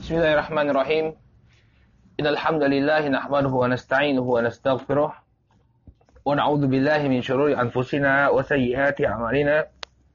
Bismillahirrahmanirrahim. Innal hamdalillah nahmaduhu wa nasta'inuhu wa nastaghfiruh wa na'udzu billahi min shururi anfusina wa sayyiati a'malina.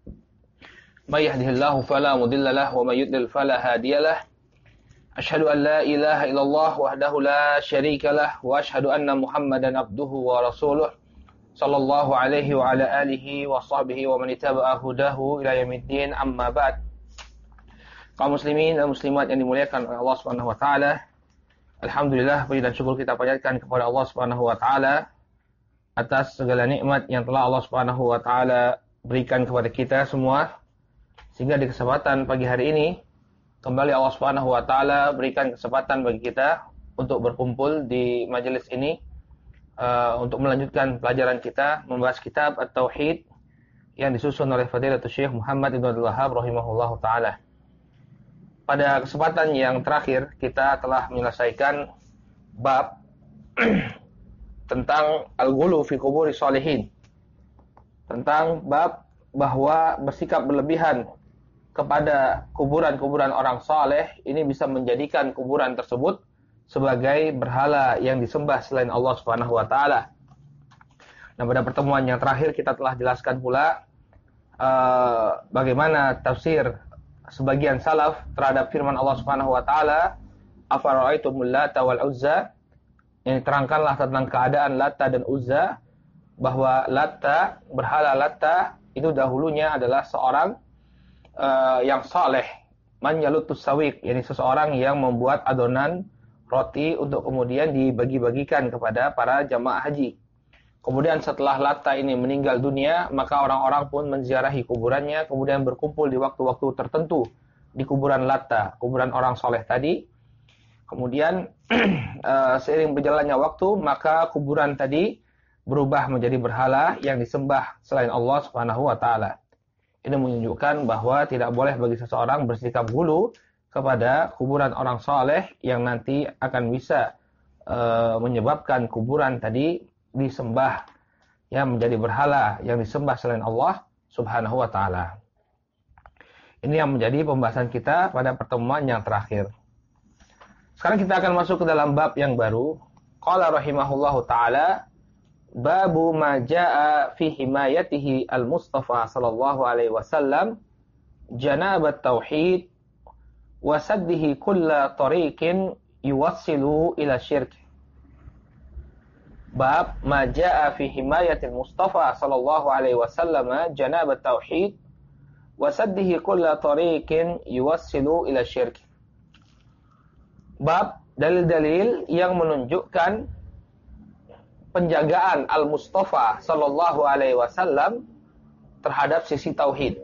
May yahdihillahu fala mudilla lahu wa may yudlil fala hadiyalah. Asyhadu an la ilaha illallah wahdahu la syarika lah wa asyhadu anna Muhammadan abduhu wa rasuluh sallallahu alaihi wa ala alihi wa sahbihi wa man ittaba'a hudahu ila yaumiddin, amma ba'd. Kaum muslimin dan muslimat yang dimuliakan oleh Allah Subhanahu wa taala. Alhamdulillah, puji dan syukur kita panjatkan kepada Allah Subhanahu wa taala atas segala nikmat yang telah Allah Subhanahu wa taala berikan kepada kita semua, sehingga di kesempatan pagi hari ini kembali Allah Subhanahu wa taala berikan kesempatan bagi kita untuk berkumpul di majelis ini untuk melanjutkan pelajaran kita membahas kitab At-Tauhid yang disusun oleh Fadilatul Syekh Muhammad Ibn Abdul Wahhab rahimahullahu taala. Pada kesempatan yang terakhir kita telah menyelesaikan bab tentang al-ghulu fi quburi sholihin. Tentang bab bahwa bersikap berlebihan kepada kuburan-kuburan orang saleh ini bisa menjadikan kuburan tersebut sebagai berhala yang disembah selain Allah Subhanahu wa taala. Nah, pada pertemuan yang terakhir kita telah jelaskan pula bagaimana tafsir sebagian salaf terhadap firman Allah Subhanahu wa taala, afara'aitumul Lata wal Uzza, yang diterangkanlah tentang keadaan Lata dan Uzza, bahwa Lata, berhala Lata itu dahulunya adalah seorang yang saleh, man yalutus sawiq, yakni seseorang yang membuat adonan roti untuk kemudian dibagi-bagikan kepada para jamaah haji. Kemudian setelah Lata ini meninggal dunia, maka orang-orang pun menziarahi kuburannya, kemudian berkumpul di waktu-waktu tertentu di kuburan Lata, kuburan orang soleh tadi. Kemudian seiring berjalannya waktu, maka kuburan tadi berubah menjadi berhala yang disembah selain Allah Subhanahu wa taala. Ini menunjukkan bahwa tidak boleh bagi seseorang bersikap ghulu kepada kuburan orang soleh yang nanti akan bisa menyebabkan kuburan tadi disembah, ya, menjadi berhala yang disembah selain Allah Subhanahu wa taala. Ini yang menjadi pembahasan kita pada pertemuan yang terakhir. Sekarang kita akan masuk ke dalam bab yang baru. Qala rahimahullahu taala, babu ma jaa fi himayatihi al-Mustafa sallallahu alaihi wasallam janabat tauhid wa saddihi kulla tariqin yuwassilu ila syirk. Bab ma jaa fi himayatil Mustafa sallallahu alaihi wasallam janabat tauhid wa saddihi kulla tariqin yuwassilu ila syirk. Bab dalil-dalil yang menunjukkan penjagaan Al-Mustafa sallallahu alaihi wasallam terhadap sisi tauhid.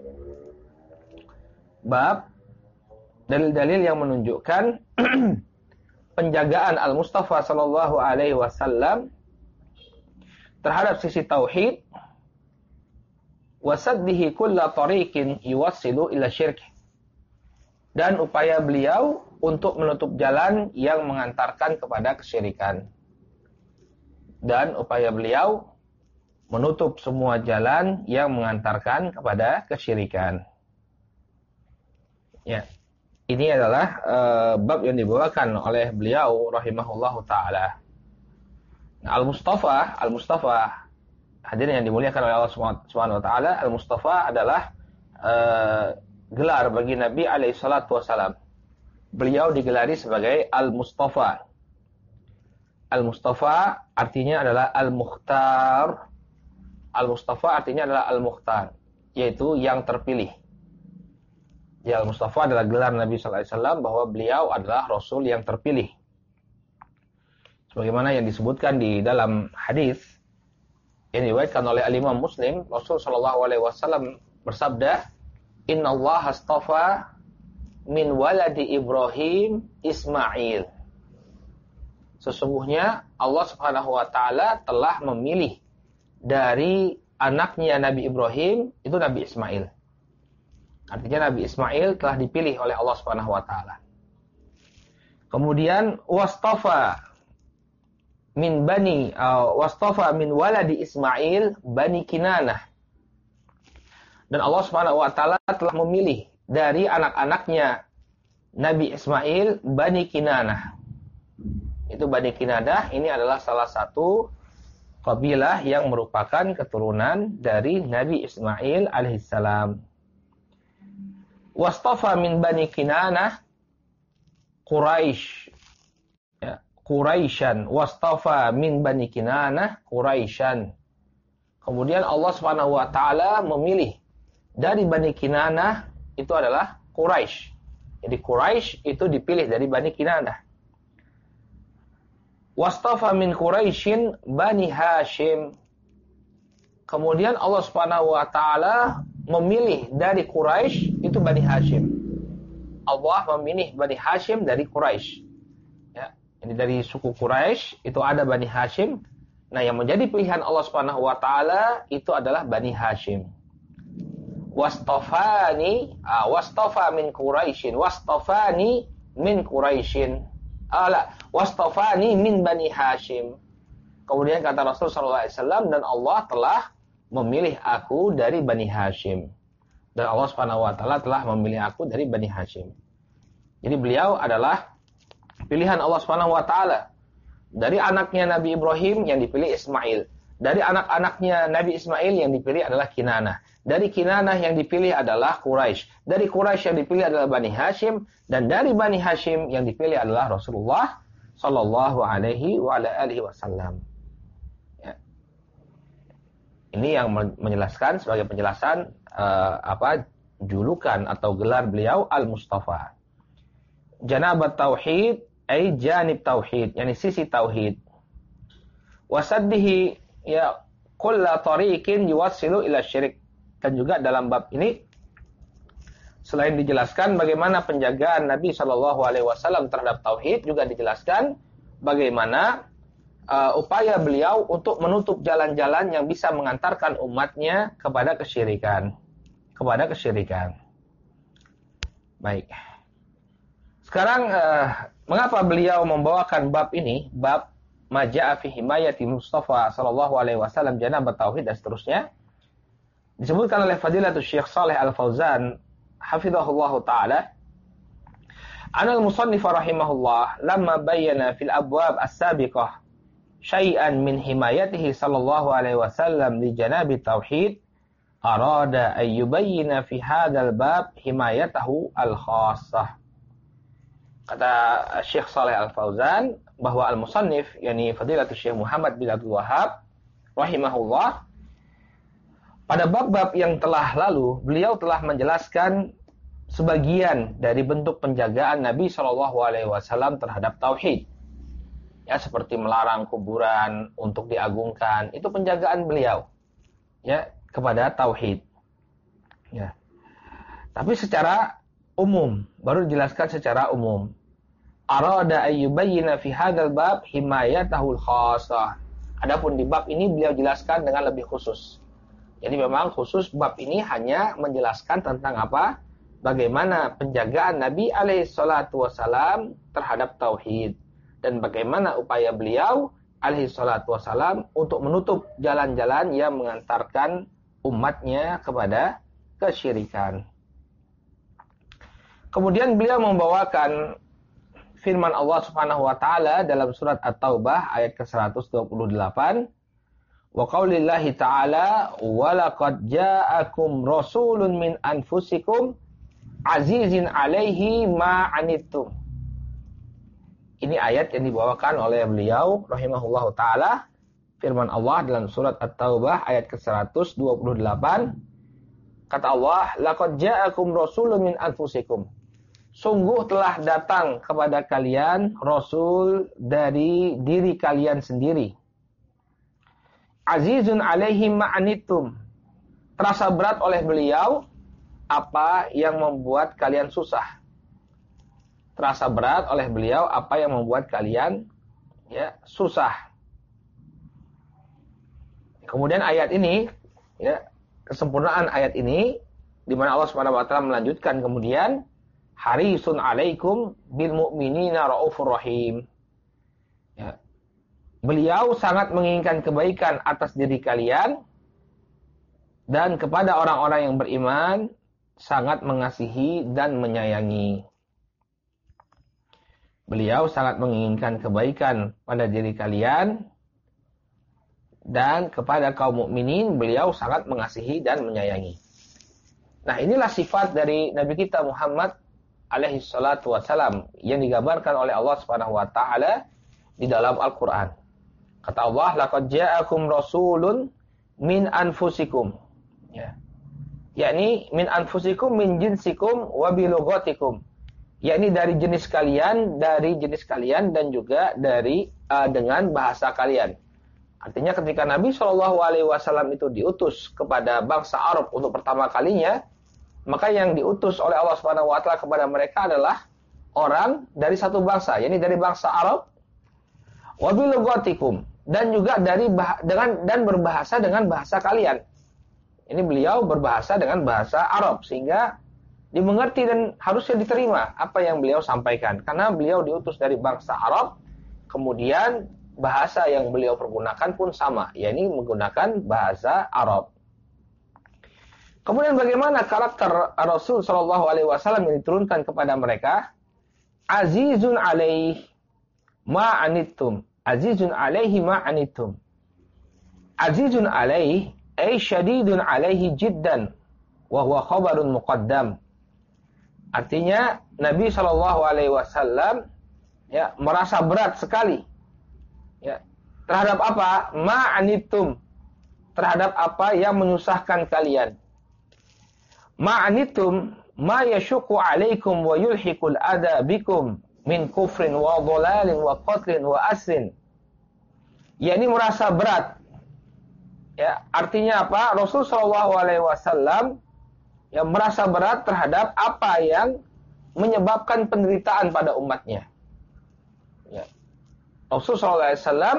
Bab dalil-dalil yang menunjukkan penjagaan Al-Mustafa sallallahu alaihi wasallam terhadap sisi tauhid, wasaddihi kulla tariqin yuwassilu ila syirk, dan upaya beliau untuk menutup jalan yang mengantarkan kepada kesyirikan, dan upaya beliau menutup semua jalan yang mengantarkan kepada kesyirikan. Ya, ini adalah bab yang dibawakan oleh beliau rahimahullahu taala. Al-Mustafa, hadirin yang dimuliakan oleh Allah Subhanahu wa taala, Al-Mustafa adalah gelar bagi Nabi alaihi salatu wasalam. Beliau digelari sebagai Al-Mustafa. Al-Mustafa artinya adalah Al-Mukhtar. Al-Mustafa artinya adalah Al-Mukhtar, yaitu yang terpilih. Ya, Al-Mustafa adalah gelar Nabi sallallahu alaihi wasallam bahwa beliau adalah Rasul yang terpilih. Sebagaimana yang disebutkan di dalam hadis yang diriwayatkan oleh Al-Imam Muslim, Rasul sallallahu alaihi wasallam bersabda, "Innallaha astafa min waladi Ibrahim Ismail." Sesungguhnya Allah Subhanahu wa taala telah memilih dari anaknya Nabi Ibrahim, itu Nabi Ismail. Artinya Nabi Ismail telah dipilih oleh Allah Subhanahu wa taala. Kemudian wastafa min waladi Ismail bani Kinanah. Dan Allah Subhanahu wa taala telah memilih dari anak-anaknya Nabi Ismail Bani Kinanah. Itu Bani Kinanah ini adalah salah satu kabilah yang merupakan keturunan dari Nabi Ismail alaihissalam. Wastafa min Bani Kinanah Quraisy. Ya, Quraisyan. Wastafa min Bani Kinanah Quraisyan. Kemudian Allah Subhanahu wa taala memilih dari Bani Kinanah itu adalah Quraisy. Jadi Quraisy itu dipilih dari Bani Kinanah. Wastafa min Quraisyin Bani Hashim. Kemudian Allah Subhanahu wa taala memilih dari Quraisy itu Bani Hashim. Allah memilih Bani Hashim dari Quraisy. Ya, ini dari suku Quraisy itu ada Bani Hashim. Nah, yang menjadi pilihan Allah Subhanahu wa taala itu adalah Bani Hashim. Wastafani, wastafa min Quraisyin, wastafani min Quraisyin. Wastafani min Bani Hashim. Kemudian kata Rasul sallallahu alaihi wasallam, dan Allah telah memilih aku dari Bani Hashim. Dan Allah Subhanahu wa taala telah memilih aku dari Bani Hashim. Jadi beliau adalah pilihan Allah Subhanahu wa taala. Dari anaknya Nabi Ibrahim yang dipilih Ismail. Dari anak-anaknya Nabi Ismail yang dipilih adalah Kinanah. Dari Kinanah yang dipilih adalah Quraisy. Dari Quraisy yang dipilih adalah Bani Hashim. Dan dari Bani Hashim yang dipilih adalah Rasulullah sallallahu alaihi wasallam. Ya. Ini yang menjelaskan sebagai penjelasan julukan atau gelar beliau Al-Mustafa. Janabat Tauhid ay janib Tauhid, yakni sisi Tauhid. Wasaddihi ya kulla tariqin yuwassilu ila syirik. Dan juga dalam bab ini selain dijelaskan bagaimana penjagaan Nabi Shallallahu alaihi wasallam terhadap tauhid, juga dijelaskan bagaimana upaya beliau untuk menutup jalan-jalan yang bisa mengantarkan umatnya kepada kesyirikan. Baik. Sekarang mengapa beliau membawakan bab ini, bab Maja'a fi himayati Mustafa sallallahu alaihi wasallam janabat tauhid dan seterusnya? Disebutkan oleh Fadilatul Syekh Shalih Al-Fauzan hafizahullahu taala, anal musannif rahimahullah lamma bayyana fil abwab as-sabiqah syai'an min himayatihi sallallahu alaihi wasallam li janabi tauhid, arada an yubayyina fi hadzal bab himayatahu al-khassah. Kata Syekh Shalih Al-Fauzan bahwa al-musannif, yakni Fadilatul Syekh Muhammad bin Abdul Wahhab rahimahullah, pada bab-bab yang telah lalu beliau telah menjelaskan sebagian dari bentuk penjagaan Nabi Shallallahu alaihi wasallam terhadap tauhid. Ya, seperti melarang kuburan untuk diagungkan, itu penjagaan beliau ya kepada tauhid. Ya. Tapi secara umum, baru dijelaskan secara umum. Arada ayyubayyina fi hadzal bab himayatahul khassah. Adapun di bab ini beliau jelaskan dengan lebih khusus. Jadi memang khusus bab ini hanya menjelaskan tentang apa? Bagaimana penjagaan Nabi alaihi salatu wasalam terhadap tauhid. Dan bagaimana upaya beliau alaihi salatu wasalam untuk menutup jalan-jalan yang mengantarkan umatnya kepada kesyirikan. Kemudian beliau membawakan firman Allah Subhanahu wa taala dalam surat At-Taubah ayat ke-128. Wa qaulillahi ta'ala wa laqad ja'akum rasulun min anfusikum azizin 'alaihi ma 'anittum. Ini ayat yang dibawakan oleh beliau rahimahullahu taala, firman Allah dalam surat At-Taubah ayat ke-128. Kata Allah, laqad ja'akum rasulun min anfusikum. Sungguh telah datang kepada kalian rasul dari diri kalian sendiri. Azizun alaihi ma'anittum. Terasa berat oleh beliau apa yang membuat kalian susah. Terasa berat oleh beliau apa yang membuat kalian ya susah. Kemudian ayat ini ya, kesempurnaan ayat ini di mana Allah Subhanahu wa taala melanjutkan kemudian harisun alaikum bil mu'minina raufur rahim. Ya. Beliau sangat menginginkan kebaikan atas diri kalian dan kepada orang-orang yang beriman sangat mengasihi dan menyayangi. Beliau sangat menginginkan kebaikan pada diri kalian, dan kepada kaum mukminin beliau sangat mengasihi dan menyayangi. Nah, inilah sifat dari Nabi kita Muhammad alaihi salatu wassalam yang digambarkan oleh Allah Subhanahu wa taala di dalam Al-Qur'an. Kata Allah, laqad ja'akum rasulun min anfusikum. Ya. Yakni min anfusikum min jinsikum wa bi lughatikum. Yakni dari jenis kalian, dan juga dari dengan bahasa kalian. Artinya ketika Nabi SAW itu diutus kepada bangsa Arab untuk pertama kalinya, maka yang diutus oleh Allah Subhanahu wa taala kepada mereka adalah orang dari satu bangsa, yakni dari bangsa Arab. Wa bi lughatikum, dan juga berbahasa dengan bahasa kalian. Ini beliau berbahasa dengan bahasa Arab sehingga dimengerti dan harusnya diterima apa yang beliau sampaikan, karena beliau diutus dari bangsa Arab. Kemudian bahasa yang beliau pergunakan pun sama, yakni menggunakan bahasa Arab. Kemudian bagaimana karakter Rasul Shallallahu Alaihi Wasallam yang diturunkan kepada mereka? Azizun alaihi ma'anittum, azizun alaihi ma'anittum. Azizun alaihi ay syadidun alaihi jiddan, wa huwa khabarun muqaddam. Artinya Nabi Shallallahu Alaihi Wasallam ya merasa berat sekali. Ya, terhadap apa? Ma'anittum, terhadap apa yang menyusahkan kalian. Ma'anittum ma yashuqu 'alaikum wa yulhiqul adha bikum min kufrin wa dhalalin wa qatlin wa asrin. yakni merasa berat. Ya, artinya apa? Rasul sallallahu alaihi wasallam yang merasa berat terhadap apa yang menyebabkan penderitaan pada umatnya. Ya. Rasul sallallahu alaihi wasallam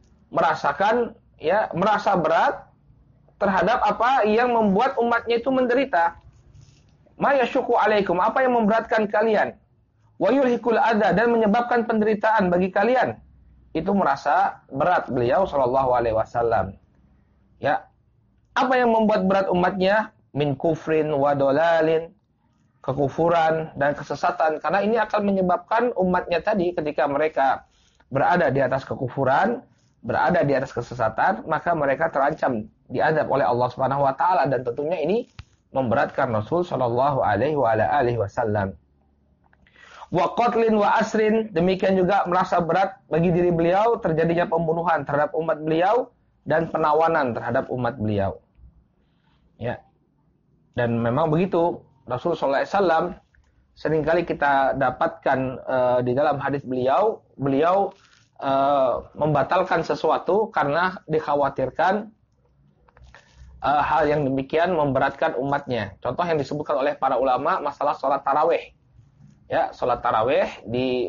merasa berat terhadap apa yang membuat umatnya itu menderita. Ma yasyuqu alaikum, apa yang memberatkan kalian. Wa yulhiqul adza, dan menyebabkan penderitaan bagi kalian. Itu merasa berat beliau sallallahu alaihi wasallam. Ya. Apa yang membuat berat umatnya? Min kufrin wa dolalin, kekufuran dan kesesatan. Karena ini akan menyebabkan umatnya tadi ketika mereka berada di atas kekufuran, berada di atas kesesatan, maka mereka terancam diadab oleh Allah Subhanahu wa taala, dan tentunya ini memberatkan Rasul sallallahu alaihi wasallam. Wa qatlin wa asrin, demikian juga merasa berat bagi diri beliau terjadinya pembunuhan terhadap umat beliau dan penawanan terhadap umat beliau. Ya. Dan memang begitu, Rasul sallallahu alaihi wasallam seringkali kita dapatkan di dalam hadis beliau membatalkan sesuatu karena dikhawatirkan hal yang demikian memberatkan umatnya. Contoh yang disebutkan oleh para ulama masalah sholat tarawih. Ya, sholat tarawih di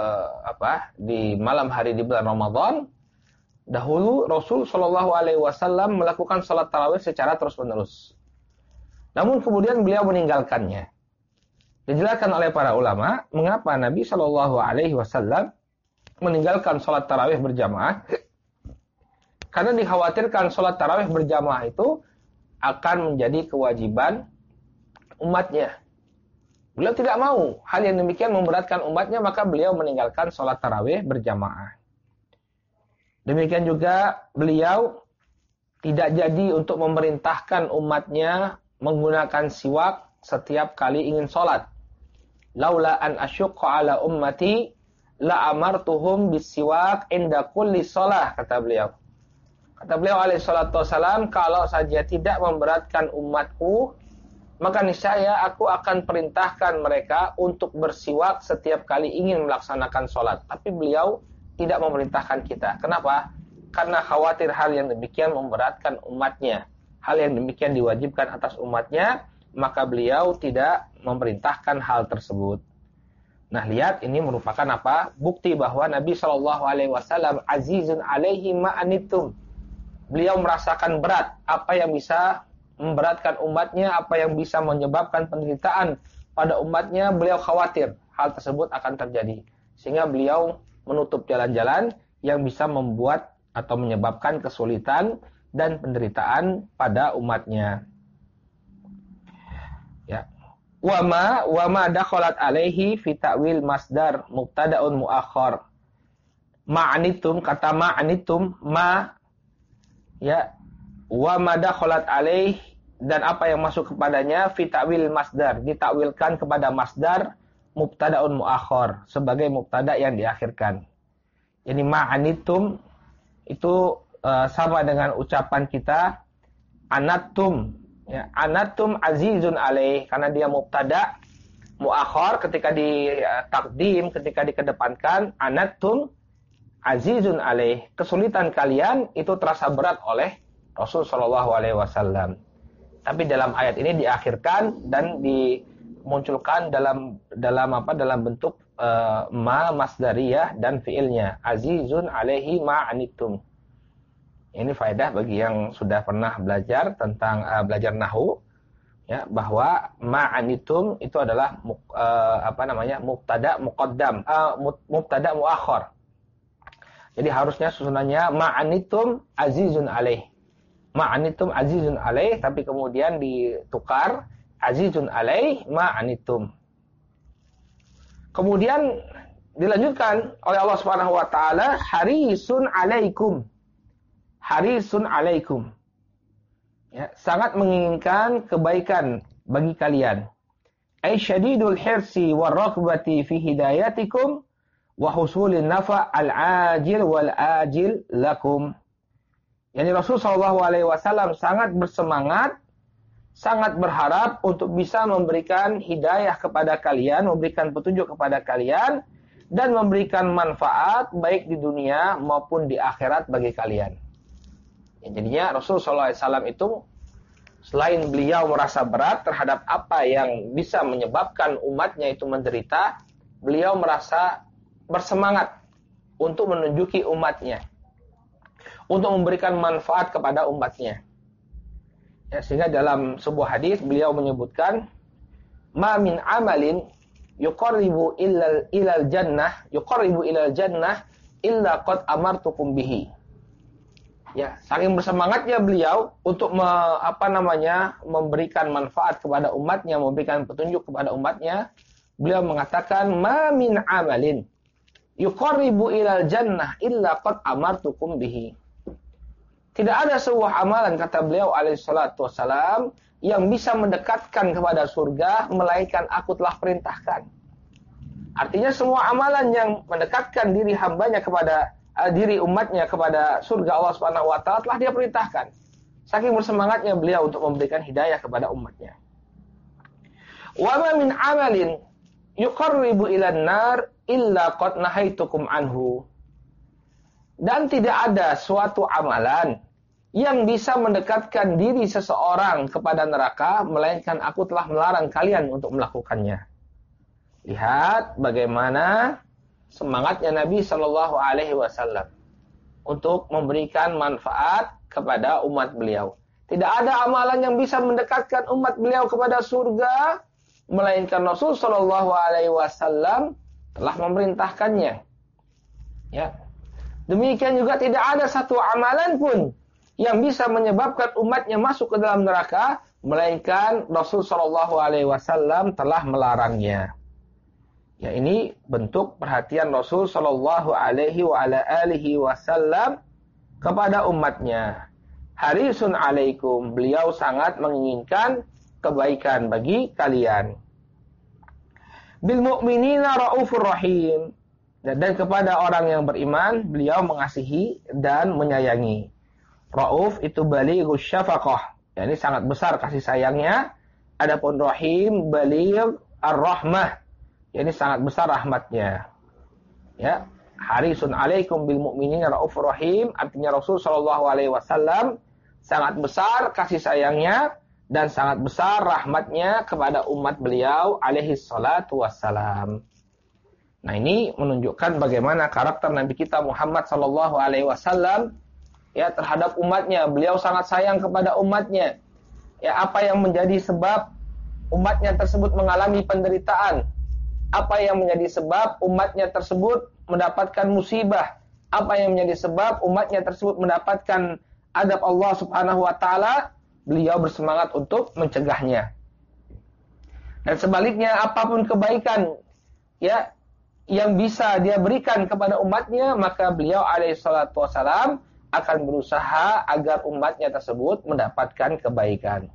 malam hari di bulan Ramadan. Dahulu Rasul Shallallahu Alaihi Wasallam melakukan sholat tarawih secara terus-menerus. Namun kemudian beliau meninggalkannya. Dijelaskan oleh para ulama mengapa Nabi Shallallahu Alaihi Wasallam meninggalkan sholat tarawih berjamaah. Karena dikhawatirkan sholat tarawih berjamaah itu akan menjadi kewajiban umatnya. Beliau tidak mau hal yang demikian memberatkan umatnya, maka beliau meninggalkan sholat tarawih berjamaah. Demikian juga beliau tidak jadi untuk memerintahkan umatnya menggunakan siwak setiap kali ingin sholat. Laula an asyuqqa ala ummati la amartuhum bisiwak inda kulli sholah, kata beliau. Kata beliau alaihi salatu wassalam, kalau saja tidak memberatkan umatku, maka niscaya aku akan perintahkan mereka untuk bersiwak setiap kali ingin melaksanakan sholat. Tapi beliau tidak memerintahkan kita. Kenapa? Karena khawatir hal yang demikian memberatkan umatnya. Hal yang demikian diwajibkan atas umatnya, maka beliau tidak memerintahkan hal tersebut. Nah, lihat, ini merupakan apa? Bukti bahwa Nabi SAW azizun alaihi ma'anittum. Beliau merasakan berat apa yang bisa memberatkan umatnya, apa yang bisa menyebabkan penderitaan pada umatnya. Beliau khawatir hal tersebut akan terjadi. Sehingga beliau menutup jalan-jalan yang bisa membuat atau menyebabkan kesulitan dan penderitaan pada umatnya. Ya. wa ma dakhalat alaihi fi ta'wil masdar mubtada'un muakhar. Ma'anitum, kata ma'anitum, ya, wa ma dakhalat alaihi, dan apa yang masuk kepadanya, fi ta'wil masdar, ditakwilkan kepada masdar mubtada'un muakhar, sebagai mubtada yang diakhirkan. Jadi ma'anitum itu sama dengan ucapan kita anatum, ya, anatum azizun alaih, karena dia mubtada muakhar, ketika ditakdim, ketika dikedepankan, anatum azizun alaih, kesulitan kalian itu terasa berat oleh Rasul Shallallahu Alaihi Wasallam. Tapi dalam ayat ini diakhirkan dan dimunculkan dalam bentuk ma masdariyah dan fiilnya, azizun alaihi ma anitum. Ini faedah bagi yang sudah pernah belajar tentang belajar nahwu, ya, bahwa ma'anitum itu adalah mubtada muqaddam, mubtada muakhar. Jadi harusnya susunannya ma'anitum azizun alaih. Ma'anitum azizun alaih, tapi kemudian ditukar azizun alaih ma'anitum. Kemudian dilanjutkan oleh Allah Subhanahu wa taala, harisun alaikum. Harisun alaikum. Ya, sangat menginginkan kebaikan bagi kalian. Ay syadidul hirsi warraqbati fi hidayatikum wa husulin nafa' al-ajil wal ajil lakum. Yani Rasul sallallahu alaihi wasallam sangat bersemangat, sangat berharap untuk bisa memberikan hidayah kepada kalian, memberikan petunjuk kepada kalian, dan memberikan manfaat baik di dunia maupun di akhirat bagi kalian. Ya, jadinya Rasul sallallahu alaihi wasallam itu selain beliau merasa berat terhadap apa yang bisa menyebabkan umatnya itu menderita, beliau merasa bersemangat untuk menunjuki umatnya, untuk memberikan manfaat kepada umatnya. Ya, sehingga dalam sebuah hadis beliau menyebutkan, ma min amalin yuqarribu ilal jannah illa qad amartukum bihi. Ya, saking bersemangatnya beliau untuk memberikan manfaat kepada umatnya, memberikan petunjuk kepada umatnya, beliau mengatakan, ma min amalin yuqarribu ilal jannah illa qad amartukum bihi. Tidak ada sebuah amalan, kata beliau alaihi salatu wassalam, yang bisa mendekatkan kepada surga melainkan aku telah perintahkan. Artinya semua amalan yang mendekatkan diri hambanya kepada diri umatnya kepada surga Allah Subhanahu wa taala telah dia perintahkan. Saking bersemangatnya beliau untuk memberikan hidayah kepada umatnya. Wa ma min amalin yuqarribu ilan nar illa qad nahaitukum anhu. Dan tidak ada suatu amalan yang bisa mendekatkan diri seseorang kepada neraka melainkan aku telah melarang kalian untuk melakukannya. Lihat bagaimana semangatnya Nabi Shallallahu Alaihi Wasallam untuk memberikan manfaat kepada umat beliau. Tidak ada amalan yang bisa mendekatkan umat beliau kepada surga melainkan Rasul Shallallahu Alaihi Wasallam telah memerintahkannya. Ya, demikian juga tidak ada satu amalan pun yang bisa menyebabkan umatnya masuk ke dalam neraka melainkan Rasul Shallallahu Alaihi Wasallam telah melarangnya. Ya, ini bentuk perhatian Rasul Shallallahu Alaihi Wasallam kepada umatnya. Harisun alaikum, beliau sangat menginginkan kebaikan bagi kalian. Bil mu'minina raufur rahim, dan kepada orang yang beriman beliau mengasihi dan menyayangi. Rauf itu balighush syafaqah, ya, ini sangat besar kasih sayangnya. Adapun rahim baligh ar-rahmah, ya, ini sangat besar rahmatnya. Ya, harisun alaikum bil mu'minina raufur rahim, artinya Rasul sallallahu alaihi wasallam sangat besar kasih sayangnya dan sangat besar rahmatnya kepada umat beliau alaihi salatu wassalam. Nah, ini menunjukkan bagaimana karakter Nabi kita Muhammad sallallahu alaihi wasallam, ya, terhadap umatnya. Beliau sangat sayang kepada umatnya. Ya, apa yang menjadi sebab umatnya tersebut mengalami penderitaan? Apa yang menjadi sebab umatnya tersebut mendapatkan musibah? Apa yang menjadi sebab umatnya tersebut mendapatkan adab Allah Subhanahu wa taala? Beliau bersemangat untuk mencegahnya. Dan sebaliknya apapun kebaikan ya yang bisa dia berikan kepada umatnya, maka beliau alaihi salatu wasalam akan berusaha agar umatnya tersebut mendapatkan kebaikan.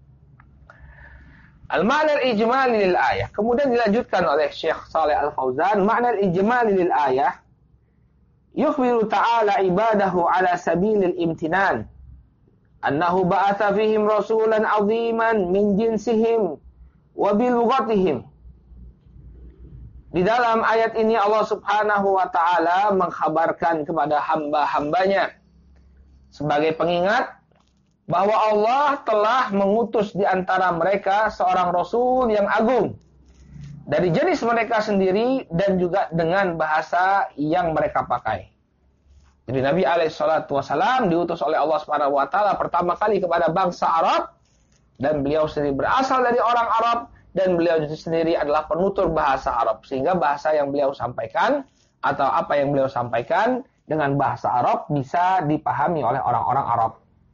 Al-ma'na al-ijmali lil ayah. Kemudian dilanjutkan oleh Syekh Shalih Al-Fauzan, makna al-ijmali lil ayah yukhbiru ta'ala ibadahu ala sabilil imtinan annahu ba'atha fihim rasulan 'aziman min jinsihim wa bi lughatihim. Di dalam ayat ini Allah Subhanahu wa taala mengkhabarkan kepada hamba-hambanya sebagai pengingat bahwa Allah telah mengutus di antara mereka seorang rasul yang agung dari jenis mereka sendiri dan juga dengan bahasa yang mereka pakai. Jadi Nabi alaihi salatu wasalam diutus oleh Allah Subhanahu wa taala pertama kali kepada bangsa Arab, dan beliau sendiri berasal dari orang Arab, dan beliau sendiri adalah penutur bahasa Arab, sehingga bahasa yang beliau sampaikan atau apa yang beliau sampaikan dengan bahasa Arab bisa dipahami oleh orang-orang Arab.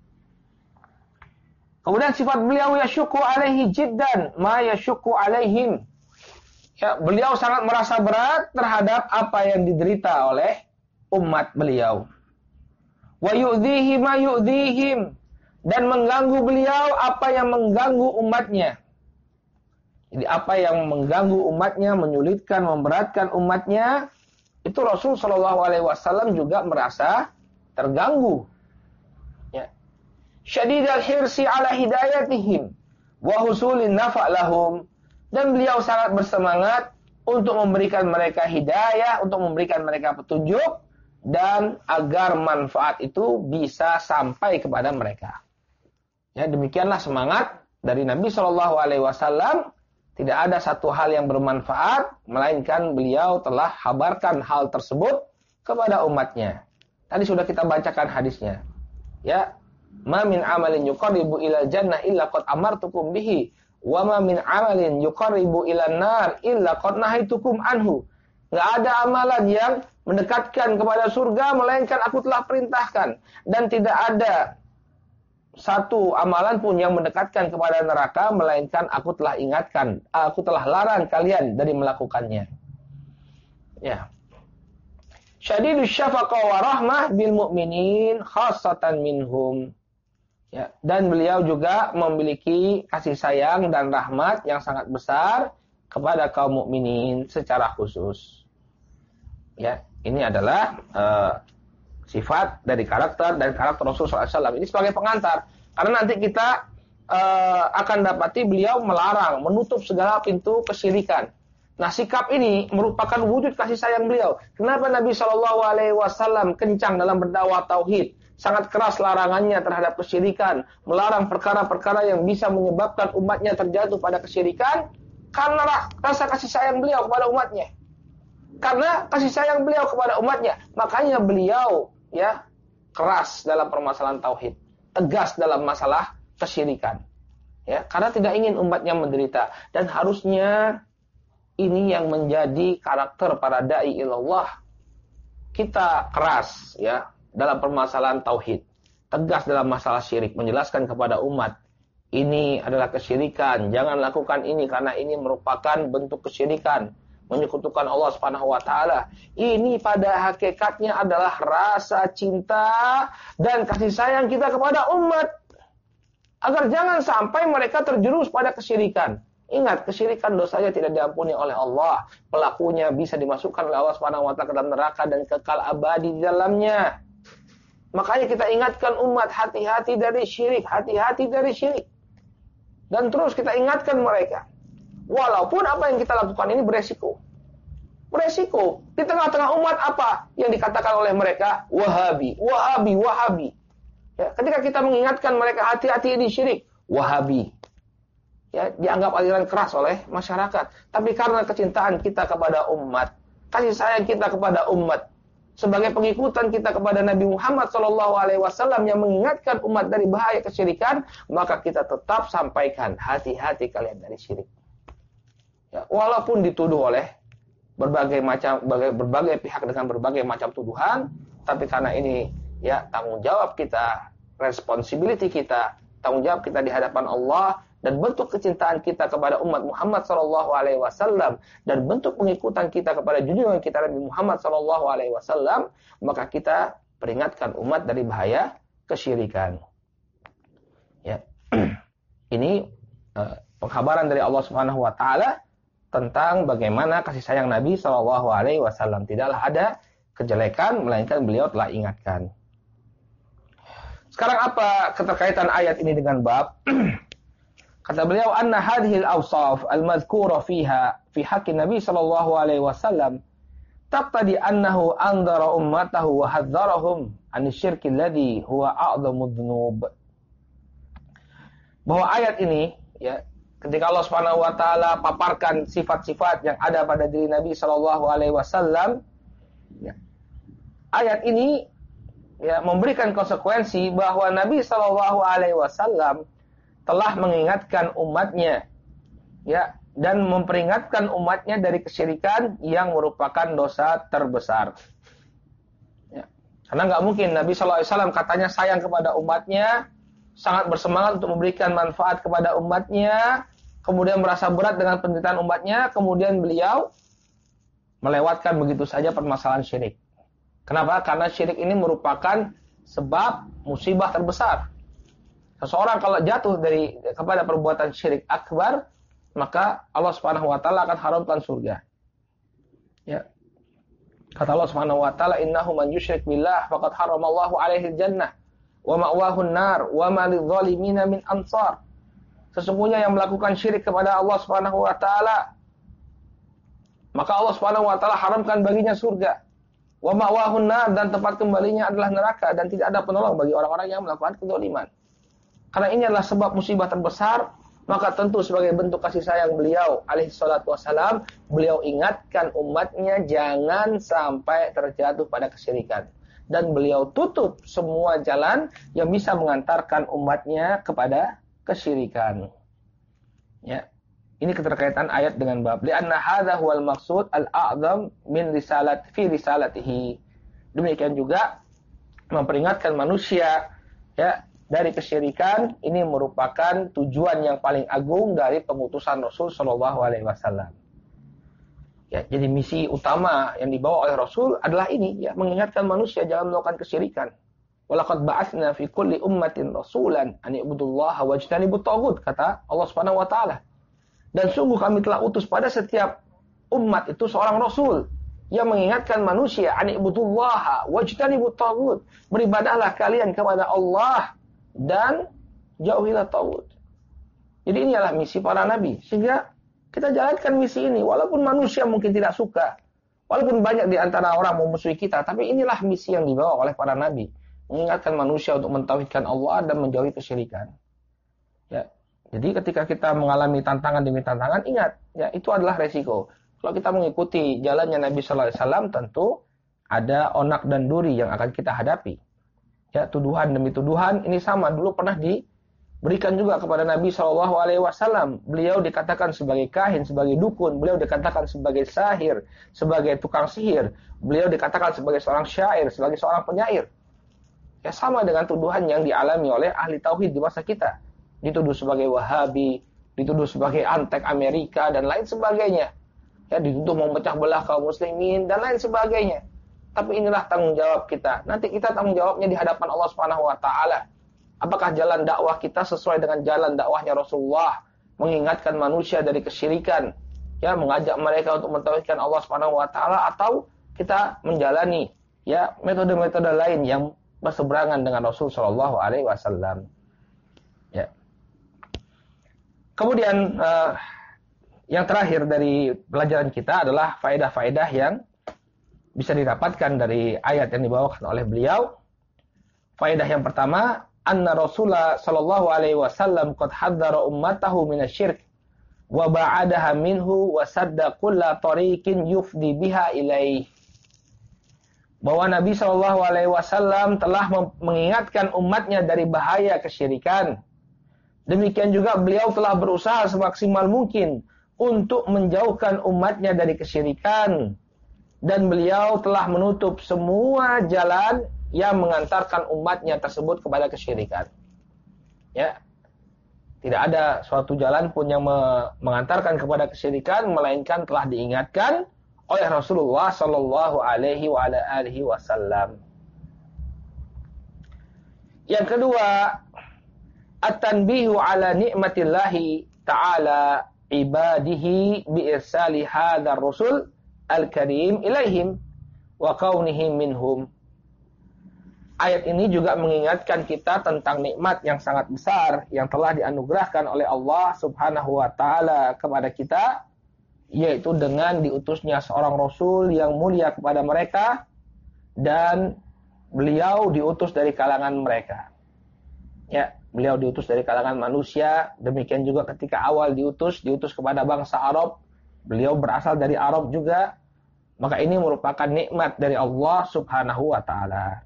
Kemudian sifat beliau yasyuku alaihi jiddan ma yasyuku alaihim. Ya, beliau sangat merasa berat terhadap apa yang diderita oleh umat beliau. Wa yu'dhihi ma yu'dhihim, dan mengganggu beliau apa yang mengganggu umatnya. Jadi apa yang mengganggu umatnya, menyulitkan, memberatkan umatnya, itu Rasul Shallallahu Alaihi Wasallam juga merasa terganggu. Ya. Syadidal hirsi ala hidayatihim wa husulin nafa' lahum, dan beliau sangat bersemangat untuk memberikan mereka hidayah, untuk memberikan mereka petunjuk, dan agar manfaat itu bisa sampai kepada mereka. Ya, demikianlah semangat dari Nabi Shallallahu Alaihi Wasallam. Tidak ada satu hal yang bermanfaat melainkan beliau telah habarkan hal tersebut kepada umatnya. Tadi sudah kita bacakan hadisnya. Ya, ma min amalin yuqarribu ilal jannah illa qad amartukum bihi, wa ma min amalin yuqarribu ilan nar illa qad nahaitukum anhu. Enggak ada amalan yang mendekatkan kepada surga melainkan aku telah perintahkan, dan tidak ada satu amalan pun yang mendekatkan kepada neraka melainkan aku telah ingatkan, aku telah larang kalian dari melakukannya. Ya. Syadidus syafaqah wa rahmah bil mu'minin khassatan minhum. Ya, dan beliau juga memiliki kasih sayang dan rahmat yang sangat besar kepada kaum mukminin secara khusus. Ya, ini adalah sifat dari karakter Rasulullah SAW. Ini sebagai pengantar, karena nanti kita akan dapati beliau melarang, menutup segala pintu kesyirikan. Nah, sikap ini merupakan wujud kasih sayang beliau. Kenapa Nabi SAW kencang dalam berdakwah tauhid, sangat keras larangannya terhadap kesyirikan, melarang perkara-perkara yang bisa menyebabkan umatnya terjatuh pada kesyirikan? Karena rasa kasih sayang beliau kepada umatnya. Karena kasih sayang beliau kepada umatnya, makanya beliau ya keras dalam permasalahan tauhid, tegas dalam masalah kesyirikan. Ya, karena tidak ingin umatnya menderita, dan harusnya ini yang menjadi karakter para dai ilallah. Kita keras ya dalam permasalahan tauhid, tegas dalam masalah syirik, menjelaskan kepada umat ini adalah kesyirikan, jangan lakukan ini karena ini merupakan bentuk kesyirikan, menyekutukan Allah Subhanahu wa taala. Ini pada hakikatnya adalah rasa cinta dan kasih sayang kita kepada umat, agar jangan sampai mereka terjerumus pada kesyirikan. Ingat, kesyirikan dosanya tidak diampuni oleh Allah. Pelakunya bisa dimasukkan oleh Allah Subhanahu wa taala ke dalam neraka dan kekal abadi di dalamnya. Makanya kita ingatkan umat, hati-hati dari syirik, hati-hati dari syirik. Dan terus kita ingatkan mereka, walaupun apa yang kita lakukan ini beresiko. Beresiko. Di tengah-tengah umat apa yang dikatakan oleh mereka? Wahabi, Wahabi, Wahabi. Ya, ketika kita mengingatkan mereka hati-hati di syirik, Wahabi. Ya, dianggap aliran keras oleh masyarakat. Tapi karena kecintaan kita kepada umat, kasih sayang kita kepada umat, sebagai pengikutan kita kepada Nabi Muhammad SAW yang mengingatkan umat dari bahaya kesyirikan, maka kita tetap sampaikan hati-hati kalian dari syirik. Ya, walaupun dituduh oleh berbagai pihak dengan berbagai macam tuduhan, tapi karena ini ya tanggung jawab kita, responsibility kita, tanggung jawab kita di hadapan Allah, dan bentuk kecintaan kita kepada umat Muhammad sallallahu alaihi wasallam dan bentuk pengikutan kita kepada junjungan kita Nabi Muhammad sallallahu alaihi wasallam, maka kita peringatkan umat dari bahaya kesyirikan. Ya. Ini pengkhabaran dari Allah Subhanahu wa taala tentang bagaimana kasih sayang Nabi sallallahu alaihi wasallam. Tidaklah ada kejelekan melainkan beliau telah ingatkan. Sekarang apa keterkaitan ayat ini dengan bab? Kata beliau, anna hadhil awsaf al-madhkura fiha fi haqqi Nabi sallallahu alaihi wasallam taqtadi annahu andara ummatahu wa hadzarahum an syirki alladhi huwa a'dhamud dzunub. Bahwa ayat ini, ya, ketika Allah Subhanahu wa taala paparkan sifat-sifat yang ada pada diri Nabi sallallahu alaihi wasallam, ya, ayat ini, ya, memberikan konsekuensi bahwa Nabi sallallahu alaihi wasallam telah mengingatkan umatnya, ya, dan memperingatkan umatnya dari kesyirikan yang merupakan dosa terbesar. Ya. Karena nggak mungkin Nabi SAW katanya sayang kepada umatnya, sangat bersemangat untuk memberikan manfaat kepada umatnya, kemudian merasa berat dengan penderitaan umatnya, kemudian beliau melewatkan begitu saja permasalahan syirik. Kenapa? Karena syirik ini merupakan sebab musibah terbesar. Seseorang kalau jatuh kepada perbuatan syirik akbar, maka Allah Subhanahu wa taala akan haramkan surga. Ya. Kata Allah Subhanahu wa taala, "Innahu man yusyrik billah faqad haramallahu 'alaihi jannah wa ma'wahu an-nar wa ma lidh-dhalimina min ansar." Sesungguhnya yang melakukan syirik kepada Allah Subhanahu wa taala, maka Allah Subhanahu wa taala haramkan baginya surga. Wa ma'wahu an-nar, dan tempat kembalinya adalah neraka, dan tidak ada penolong bagi orang-orang yang melakukan kezaliman. Karena ini adalah sebab musibah terbesar, maka tentu sebagai bentuk kasih sayang beliau alaihi salatu wassalam, beliau ingatkan umatnya jangan sampai terjatuh pada kesyirikan. Dan beliau tutup semua jalan yang bisa mengantarkan umatnya kepada kesyirikan. Ya. Ini keterkaitan ayat dengan bab. Li'anna hadza huwal maqsud al-a'zam min risalatihi. Demikian juga memperingatkan manusia, ya, dari kesyirikan, ini merupakan tujuan yang paling agung dari pengutusan Rasul Shallallahu Alaihi Wasallam. Ya, jadi misi utama yang dibawa oleh Rasul adalah ini, ya, mengingatkan manusia jangan melakukan kesyirikan. Walaqad ba'atsna fi kulli ummatin rasulan an i'budullaha wajtanibut taghut, kata Allah Subhanahu wa taala. Dan sungguh kami telah utus pada setiap umat itu seorang rasul yang mengingatkan manusia an i'budullaha wajtanibut taghut, beribadahlah kalian kepada Allah dan jauhilah taghut. Jadi ini adalah misi para nabi. Sehingga kita jalankan misi ini. Walaupun manusia mungkin tidak suka. Walaupun banyak di antara orang memusuhi kita. Tapi inilah misi yang dibawa oleh para nabi. Mengingatkan manusia untuk mentauhidkan Allah dan menjauhi kesyirikan. Ya. Jadi ketika kita mengalami tantangan demi tantangan, ingat, ya, itu adalah resiko. Kalau kita mengikuti jalannya Nabi Sallallahu Alaihi Wasallam, tentu ada onak dan duri yang akan kita hadapi. Ya, tuduhan demi tuduhan ini sama dulu pernah diberikan juga kepada Nabi Shallallahu Alaihi Wasallam. Beliau dikatakan sebagai kahin, sebagai dukun. Beliau dikatakan sebagai sahir, sebagai tukang sihir. Beliau dikatakan sebagai seorang syair, sebagai seorang penyair. Ya, sama dengan tuduhan yang dialami oleh ahli tauhid di masa kita. Dituduh sebagai Wahabi, dituduh sebagai antek Amerika dan lain sebagainya. Ya, dituduh memecah belah kaum muslimin dan lain sebagainya. Tapi inilah tanggung jawab kita. Nanti kita tanggung jawabnya di hadapan Allah Subhanahu wa taala. Apakah jalan dakwah kita sesuai dengan jalan dakwahnya Rasulullah, mengingatkan manusia dari kesyirikan, ya, mengajak mereka untuk mentauhidkan Allah Subhanahu wa taala, atau kita menjalani, ya, metode-metode lain yang berseberangan dengan Rasul sallallahu alaihi wasallam. Ya. Kemudian yang terakhir dari pelajaran kita adalah faedah-faedah yang bisa didapatkan dari ayat yang dibawakan oleh beliau. Faedah yang pertama, anna Rasulullah sallallahu alaihi wasallam qad hadzara ummatahu minasyirk wa ba'adaha minhu wa sadda kulla tariqin yufdi biha ilaih. Bahwa Nabi sallallahu alaihi wasallam telah mengingatkan umatnya dari bahaya kesyirikan. Demikian juga beliau telah berusaha semaksimal mungkin untuk menjauhkan umatnya dari kesyirikan. Dan beliau telah menutup semua jalan yang mengantarkan umatnya tersebut kepada kesyirikan. Ya. Tidak ada suatu jalan pun yang mengantarkan kepada kesyirikan melainkan telah diingatkan oleh Rasulullah sallallahu alaihi wa ala alihi wasallam. Yang kedua, at-tanbihu ala ni'matillahi ta'ala ibadihi bi irsali hadzal rusul al-karim ilaihim wa kaunihim minhum. Ayat ini juga mengingatkan kita tentang nikmat yang sangat besar yang telah dianugerahkan oleh Allah Subhanahu wa taala kepada kita, yaitu dengan diutusnya seorang rasul yang mulia kepada mereka dan beliau diutus dari kalangan mereka. Ya, beliau diutus dari kalangan manusia, demikian juga ketika awal diutus kepada bangsa Arab, beliau berasal dari Arab juga, maka ini merupakan nikmat dari Allah Subhanahu wa taala.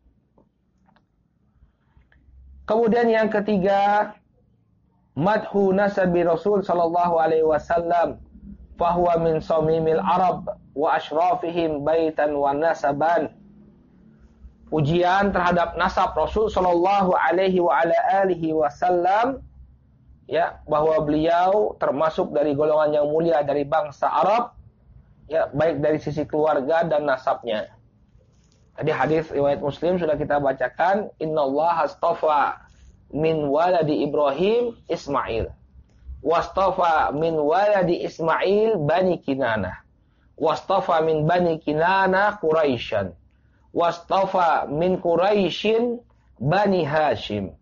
Kemudian yang ketiga, madhu nasabi Rasul sallallahu alaihi wasallam fahuwa min samimil Arab wa asyrafihim baitan wa nasaban. Pujian terhadap nasab Rasul sallallahu alaihi wa ala alihi wasallam, ya, bahwa beliau termasuk dari golongan yang mulia dari bangsa Arab, ya, baik dari sisi keluarga dan nasabnya. Tadi hadis riwayat Muslim sudah kita bacakan, innallaha astafa min waladi Ibrahim Ismail, wastafa min waladi Ismail bani Kinanah, wastafa min bani Kinanah Quraisyan, wastafa min Quraisyin bani Hashim,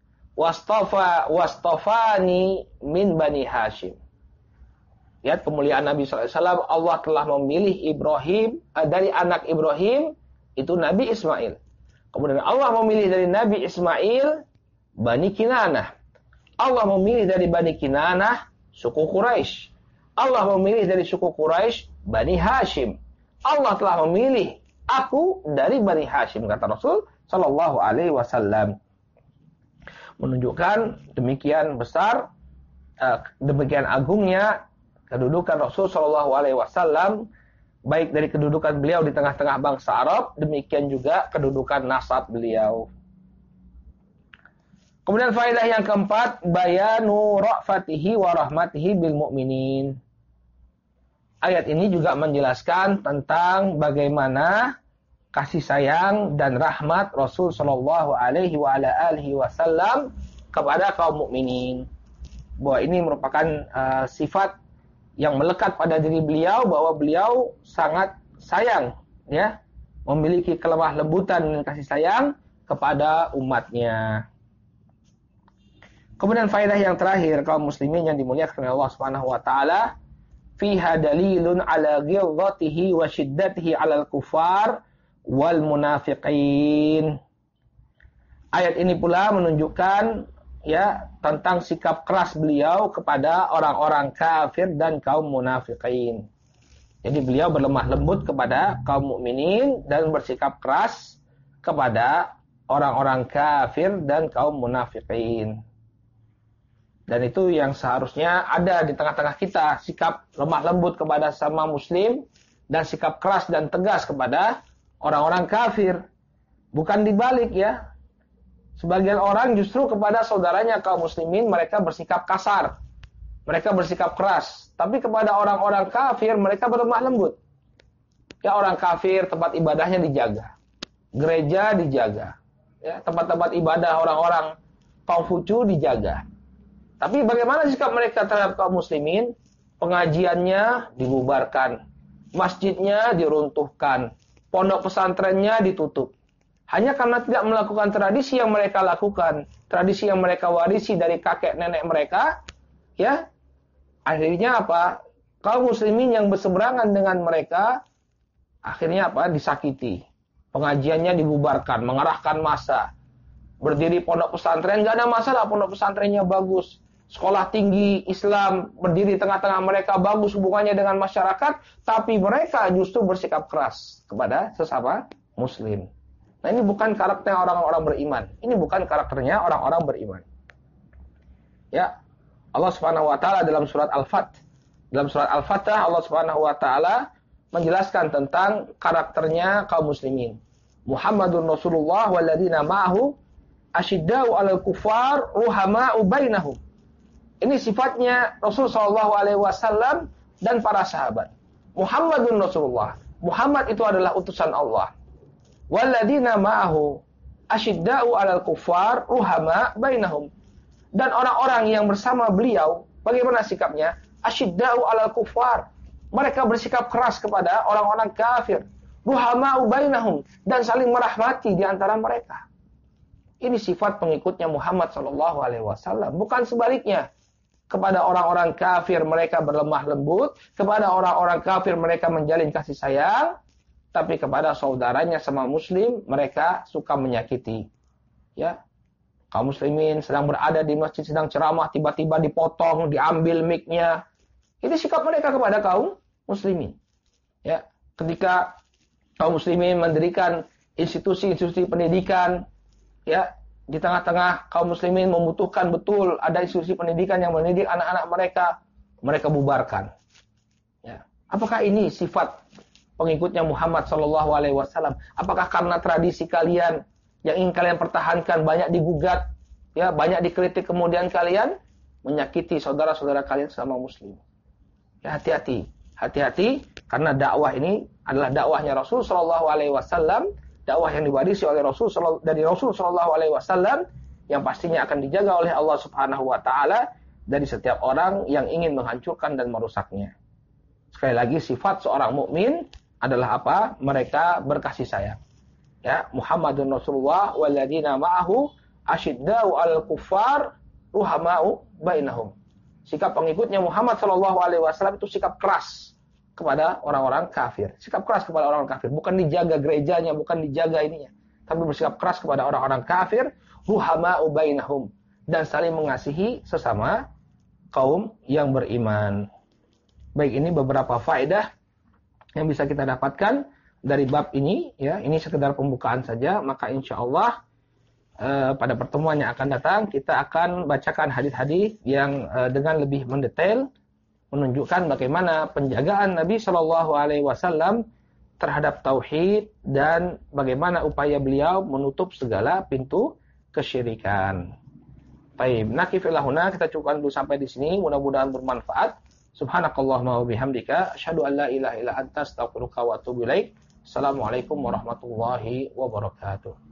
wastafani min bani Hashim. Lihat kemuliaan Nabi SAW, Allah telah memilih Ibrahim dari anak Ibrahim, itu Nabi Ismail. Kemudian Allah memilih dari Nabi Ismail Bani Kinanah. Allah memilih dari Bani Kinanah suku Quraisy. Allah memilih dari suku Quraisy Bani Hashim. Allah telah memilih aku dari Bani Hashim, kata Rasul sallallahu alaihi wasallam. Menunjukkan demikian besar, demikian agungnya kedudukan Rasul sallallahu alaihi wasallam, baik dari kedudukan beliau di tengah-tengah bangsa Arab, demikian juga kedudukan nasab beliau. Kemudian faedah yang keempat, bayanu ra'fatihi wa rahmatihi bil mu'minin. Ayat ini juga menjelaskan tentang bagaimana kasih sayang dan rahmat Rasul sallallahu alaihi wa ala alihi wasallam kepada kaum mukminin. Bahwa ini merupakan sifat yang melekat pada diri beliau, bahwa beliau sangat sayang, ya, memiliki kelemah lembutan dan kasih sayang kepada umatnya. Kemudian faedah yang terakhir, kaum muslimin yang dimuliakan oleh Allah Subhanahu wa taala, fiha dalilun ala ghilzatihi wa shiddatihi 'alal kufar wal munafiqin. Ayat ini pula menunjukkan, ya, tentang sikap keras beliau kepada orang-orang kafir dan kaum munafiqin. Jadi beliau berlemah lembut kepada kaum mukminin dan bersikap keras kepada orang-orang kafir dan kaum munafiqin. Dan itu yang seharusnya ada di tengah-tengah kita, sikap lemah lembut kepada sama muslim dan sikap keras dan tegas kepada orang-orang kafir. Bukan dibalik, ya. Sebagian orang justru kepada saudaranya kaum muslimin mereka bersikap kasar, mereka bersikap keras. Tapi kepada orang-orang kafir mereka berlemah lembut. Ya, orang kafir tempat ibadahnya dijaga, gereja dijaga, ya, tempat-tempat ibadah orang-orang Konghucu dijaga. Tapi bagaimana sikap mereka terhadap kaum muslimin? Pengajiannya dibubarkan, masjidnya diruntuhkan, pondok pesantrennya ditutup. Hanya karena tidak melakukan tradisi yang mereka lakukan, tradisi yang mereka warisi dari kakek nenek mereka, ya. Akhirnya apa? Kaum muslimin yang berseberangan dengan mereka akhirnya apa? Disakiti. Pengajiannya dibubarkan, mengarahkan massa. Berdiri pondok pesantren, enggak ada masalah, pondok pesantrennya bagus. Sekolah tinggi Islam berdiri tengah-tengah mereka, bagus hubungannya dengan masyarakat, tapi mereka justru bersikap keras kepada sesama muslim. Nah, ini bukan karakter orang-orang beriman. Ini bukan karakternya orang-orang beriman. Ya, Allah Subhanahu wa taala dalam surat Al-Fatah Allah Subhanahu wa taala menjelaskan tentang karakternya kaum muslimin. Muhammadun Rasulullah walladzina ma'ahu asyiddau 'alal kufar ruhama'u bainahum. Ini sifatnya Rasul sallallahu alaihi wasallam dan para sahabat. Muhammadun Rasulullah. Muhammad itu adalah utusan Allah. Walladzina ma'ahu asyidda'u 'alal kuffar ruhama bainahum. Dan orang-orang yang bersama beliau, bagaimana sikapnya? Asyidda'u 'alal kuffar. Mereka bersikap keras kepada orang-orang kafir. Ruhama bainahum, dan saling merahmati di antara mereka. Ini sifat pengikutnya Muhammad sallallahu alaihi wasallam, bukan sebaliknya. Kepada orang-orang kafir mereka berlemah lembut, kepada orang-orang kafir mereka menjalin kasih sayang, tapi kepada saudaranya sama muslim mereka suka menyakiti. Ya. Kaum muslimin sedang berada di masjid sedang ceramah, tiba-tiba dipotong, diambil mic-nya. Ini sikap mereka kepada kaum muslimin. Ya, ketika kaum muslimin mendirikan institusi-institusi pendidikan, ya, di tengah-tengah kaum muslimin membutuhkan betul ada institusi pendidikan yang mendidik anak-anak mereka, mereka bubarkan. Ya. Apakah ini sifat pengikutnya Muhammad sallallahu alaihi wasallam? Apakah karena tradisi kalian yang ingin kalian pertahankan banyak digugat, ya, banyak dikritik, kemudian kalian menyakiti saudara-saudara kalian sama muslim? Ya, hati-hati. Hati-hati, karena dakwah ini adalah dakwahnya Rasul sallallahu alaihi wasallam. Dakwah yang diwarisi oleh dari Rasul sallallahu alaihi wasallam yang pastinya akan dijaga oleh Allah Subhanahu wa taala dari setiap orang yang ingin menghancurkan dan merusaknya. Sekali lagi, sifat seorang mukmin adalah apa? Mereka berkasih sayang. Ya, Muhammadun Rasulullah walladzina ma'ahu asyidda'u 'alal kuffar ruhama'u bainahum. Sikap pengikutnya Muhammad sallallahu alaihi wasallam itu sikap keras kepada orang-orang kafir. Sikap keras kepada orang-orang kafir. Bukan dijaga gerejanya, bukan dijaga ininya. Tapi bersikap keras kepada orang-orang kafir. Ruhama'u bainahum. Dan saling mengasihi sesama kaum yang beriman. Baik, ini beberapa faedah yang bisa kita dapatkan dari bab ini. Ya, ini sekedar pembukaan saja. Maka insya Allah pada pertemuan yang akan datang, kita akan bacakan hadis-hadis yang dengan lebih mendetail menunjukkan bagaimana penjagaan Nabi Shallallahu Alaihi Wasallam terhadap tauhid dan bagaimana upaya beliau menutup segala pintu kesyirikan. Baik, nakifilahuna, kita cukupkan dulu sampai di sini. Mudah-mudahan bermanfaat. Subhanakallahumma wa bihamdika, asyhadu an la ilaha illa anta, astaghfiruka wa atubu ilaik. Assalamualaikum warahmatullahi wabarakatuh.